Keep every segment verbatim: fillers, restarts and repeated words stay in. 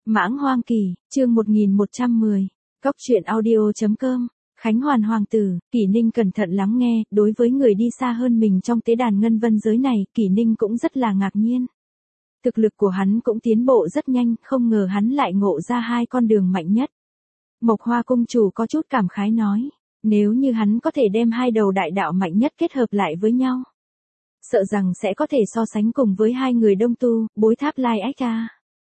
Mãng Hoang Kỳ, chương một nghìn một trăm mười. Cóc truyện audio chấm com. Khánh Hoàn hoàng tử, Kỷ Ninh cẩn thận lắng nghe, đối với người đi xa hơn mình trong tế đàn ngân vân giới này, Kỷ Ninh cũng rất là ngạc nhiên. Thực lực của hắn cũng tiến bộ rất nhanh, không ngờ hắn lại ngộ ra hai con đường mạnh nhất. Mộc Hoa cung chủ có chút cảm khái nói, nếu như hắn có thể đem hai đầu đại đạo mạnh nhất kết hợp lại với nhau, sợ rằng sẽ có thể so sánh cùng với hai người Đông Tu, Bối Tháp Lai Ách A.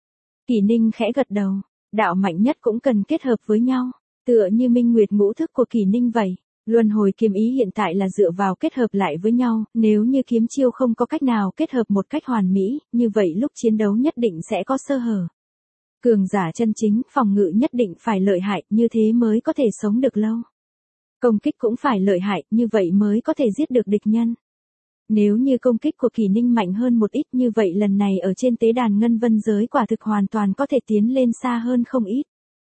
Kỷ Ninh khẽ gật đầu, đạo mạnh nhất cũng cần kết hợp với nhau, tựa như minh nguyệt ngũ thức của Kỷ Ninh vậy. Luân hồi kiếm ý hiện tại là dựa vào kết hợp lại với nhau, nếu như kiếm chiêu không có cách nào kết hợp một cách hoàn mỹ, như vậy lúc chiến đấu nhất định sẽ có sơ hở. Cường giả chân chính, phòng ngự nhất định phải lợi hại, như thế mới có thể sống được lâu. Công kích cũng phải lợi hại, như vậy mới có thể giết được địch nhân. Nếu như công kích của Kỷ Ninh mạnh hơn một ít, như vậy lần này ở trên tế đàn ngân vân giới quả thực hoàn toàn có thể tiến lên xa hơn không ít.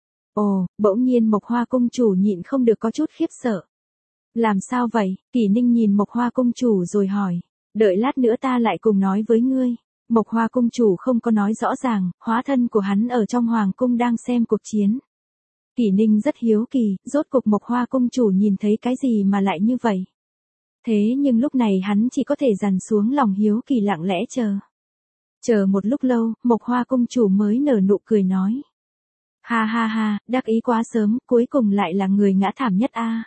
Ồ, bỗng nhiên Mộc Hoa cung chủ nhịn không được có chút khiếp sợ. Làm sao vậy? Kỷ Ninh nhìn Mộc Hoa cung chủ rồi hỏi. Đợi lát nữa ta lại cùng nói với ngươi. Mộc Hoa cung chủ không có nói rõ ràng, hóa thân của hắn ở trong hoàng cung đang xem cuộc chiến. Kỷ Ninh rất hiếu kỳ, rốt cuộc Mộc Hoa cung chủ nhìn thấy cái gì mà lại như vậy? Thế nhưng lúc này hắn chỉ có thể dằn xuống lòng hiếu kỳ lặng lẽ chờ. Chờ một lúc lâu, Mộc Hoa cung chủ mới nở nụ cười nói. Ha ha ha, đắc ý quá sớm, cuối cùng lại là người ngã thảm nhất a.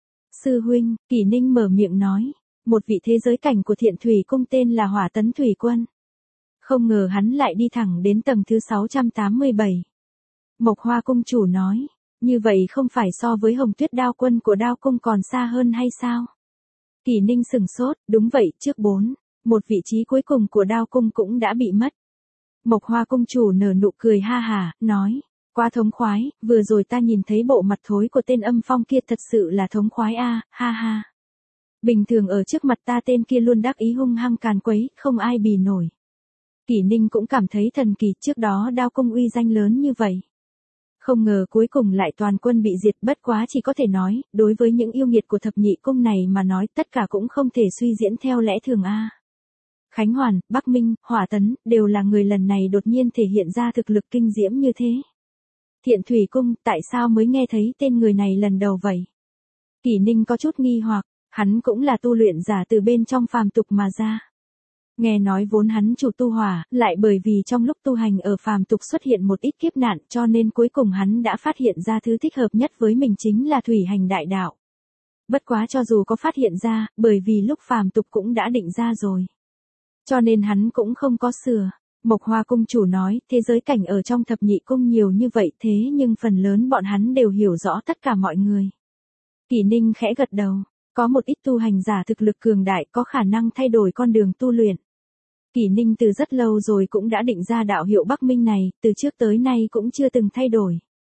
Sư huynh, Kỷ Ninh mở miệng nói, một vị thế giới cảnh của Thiện Thủy cung tên là Hỏa Tấn Thủy Quân. Không ngờ hắn lại đi thẳng đến tầng thứ sáu trăm tám mươi bảy. Mộc Hoa cung chủ nói, như vậy không phải so với Hồng Tuyết Đao Quân của Đao cung còn xa hơn hay sao? Kỷ Ninh sừng sốt, đúng vậy, trước bốn, một vị trí cuối cùng của Đao cung cũng đã bị mất. Mộc Hoa cung chủ nở nụ cười ha hả, nói, quá thống khoái, vừa rồi ta nhìn thấy bộ mặt thối của tên Âm Phong kia thật sự là thống khoái a, ha ha. Bình thường ở trước mặt ta tên kia luôn đắc ý hung hăng càn quấy, không ai bì nổi. Kỷ Ninh cũng cảm thấy thần kỳ, trước đó Đao cung uy danh lớn như vậy. Không ngờ cuối cùng lại toàn quân bị diệt, bất quá chỉ có thể nói, đối với những yêu nghiệt của thập nhị cung này mà nói tất cả cũng không thể suy diễn theo lẽ thường a. Khánh Hoàn, Bắc Minh, Hỏa Tấn, đều là người lần này đột nhiên thể hiện ra thực lực kinh diễm như thế. Thiện Thủy cung, tại sao mới nghe thấy tên người này lần đầu vậy? Kỷ Ninh có chút nghi hoặc, hắn cũng là tu luyện giả từ bên trong phàm tục mà ra. Nghe nói vốn hắn chủ tu hỏa, lại bởi vì trong lúc tu hành ở phàm tục xuất hiện một ít kiếp nạn, cho nên cuối cùng hắn đã phát hiện ra thứ thích hợp nhất với mình chính là thủy hành đại đạo. Bất quá cho dù có phát hiện ra, bởi vì lúc phàm tục cũng đã định ra rồi. Cho nên hắn cũng không có sửa. Mộc Hoa cung chủ nói, thế giới cảnh ở trong thập nhị cung nhiều như vậy thế nhưng phần lớn bọn hắn đều hiểu rõ tất cả mọi người. Kỷ Ninh khẽ gật đầu, có một ít tu hành giả thực lực cường đại có khả năng thay đổi con đường tu luyện. Kỷ Ninh từ rất lâu rồi cũng đã định ra đạo hiệu Bắc Minh này, từ trước tới nay cũng chưa từng thay đổi.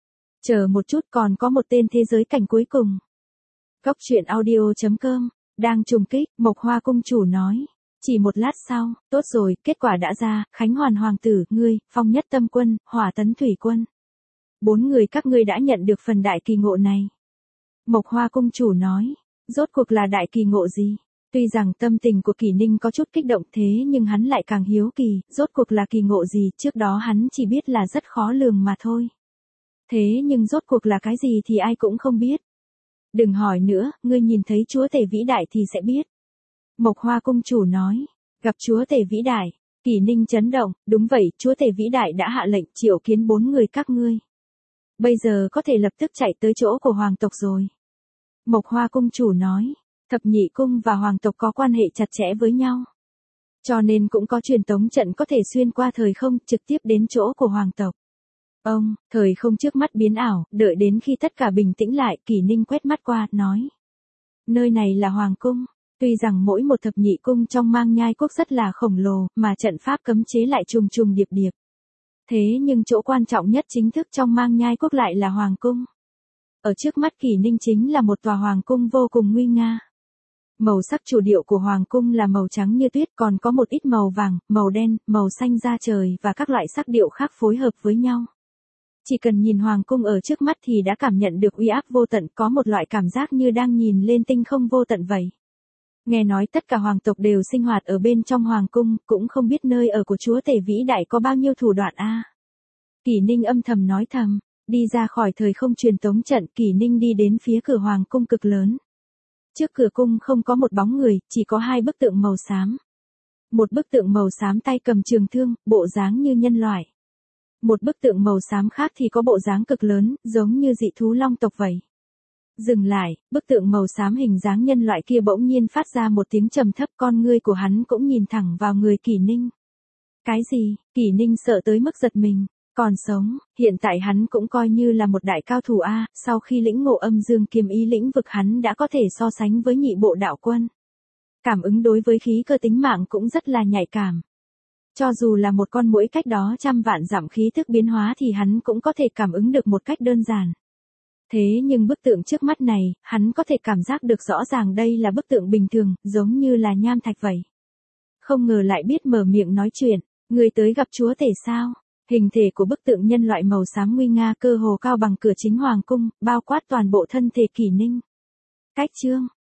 Chờ một chút, còn có một tên thế giới cảnh cuối cùng. Cóc truyện audio chấm com, đang trùng kích, Mộc Hoa cung chủ nói. Chỉ một lát sau, tốt rồi, kết quả đã ra, Khánh Hoàn hoàng tử, ngươi, Phong Nhất Tâm Quân, Hỏa Tấn Thủy Quân. Bốn người các ngươi đã nhận được phần đại kỳ ngộ này. Mộc Hoa cung chủ nói, rốt cuộc là đại kỳ ngộ gì? Tuy rằng tâm tình của Kỷ Ninh có chút kích động thế nhưng hắn lại càng hiếu kỳ, rốt cuộc là kỳ ngộ gì, trước đó hắn chỉ biết là rất khó lường mà thôi. Thế nhưng rốt cuộc là cái gì thì ai cũng không biết. Đừng hỏi nữa, ngươi nhìn thấy chúa tể vĩ đại thì sẽ biết. Mộc Hoa cung chủ nói, gặp chúa tể vĩ đại, Kỷ Ninh chấn động, đúng vậy, chúa tể vĩ đại đã hạ lệnh triệu kiến bốn người các ngươi. Bây giờ có thể lập tức chạy tới chỗ của hoàng tộc rồi. Mộc Hoa cung chủ nói, thập nhị cung và hoàng tộc có quan hệ chặt chẽ với nhau. Cho nên cũng có truyền tống trận có thể xuyên qua thời không trực tiếp đến chỗ của hoàng tộc. Ông, thời không trước mắt biến ảo, đợi đến khi tất cả bình tĩnh lại, Kỷ Ninh quét mắt qua, nói. Nơi này là hoàng cung. Tuy rằng mỗi một thập nhị cung trong Mang Nhai quốc rất là khổng lồ, mà trận pháp cấm chế lại trùng trùng điệp điệp. Thế nhưng chỗ quan trọng nhất chính thức trong Mang Nhai quốc lại là hoàng cung. Ở trước mắt Kỷ Ninh chính là một tòa hoàng cung vô cùng nguy nga. Màu sắc chủ điệu của hoàng cung là màu trắng như tuyết, còn có một ít màu vàng, màu đen, màu xanh da trời và các loại sắc điệu khác phối hợp với nhau. Chỉ cần nhìn hoàng cung ở trước mắt thì đã cảm nhận được uy áp vô tận, có một loại cảm giác như đang nhìn lên tinh không vô tận vậy. Nghe nói tất cả hoàng tộc đều sinh hoạt ở bên trong hoàng cung, cũng không biết nơi ở của chúa tể vĩ đại có bao nhiêu thủ đoạn a. Kỷ Ninh âm thầm nói thầm, đi ra khỏi thời không truyền tống trận, Kỷ Ninh đi đến phía cửa hoàng cung cực lớn. Trước cửa cung không có một bóng người, chỉ có hai bức tượng màu xám. Một bức tượng màu xám tay cầm trường thương, bộ dáng như nhân loại. Một bức tượng màu xám khác thì có bộ dáng cực lớn, giống như dị thú long tộc vậy. Dừng lại, bức tượng màu xám hình dáng nhân loại kia bỗng nhiên phát ra một tiếng trầm thấp, con ngươi của hắn cũng nhìn thẳng vào người Kỷ Ninh. Cái gì? Kỷ Ninh sợ tới mức giật mình. Còn sống, hiện tại hắn cũng coi như là một đại cao thủ A, sau khi lĩnh ngộ âm dương kiếm ý lĩnh vực hắn đã có thể so sánh với nhị bộ đạo quân. Cảm ứng đối với khí cơ tính mạng cũng rất là nhạy cảm. Cho dù là một con muỗi cách đó trăm vạn dặm khí thức biến hóa thì hắn cũng có thể cảm ứng được một cách đơn giản. Thế nhưng bức tượng trước mắt này, hắn có thể cảm giác được rõ ràng đây là bức tượng bình thường, giống như là nham thạch vậy. Không ngờ lại biết mở miệng nói chuyện, người tới gặp chúa tể sao? Hình thể của bức tượng nhân loại màu xám nguy nga cơ hồ cao bằng cửa chính hoàng cung, bao quát toàn bộ thân thể Kỷ Ninh. Cách chương,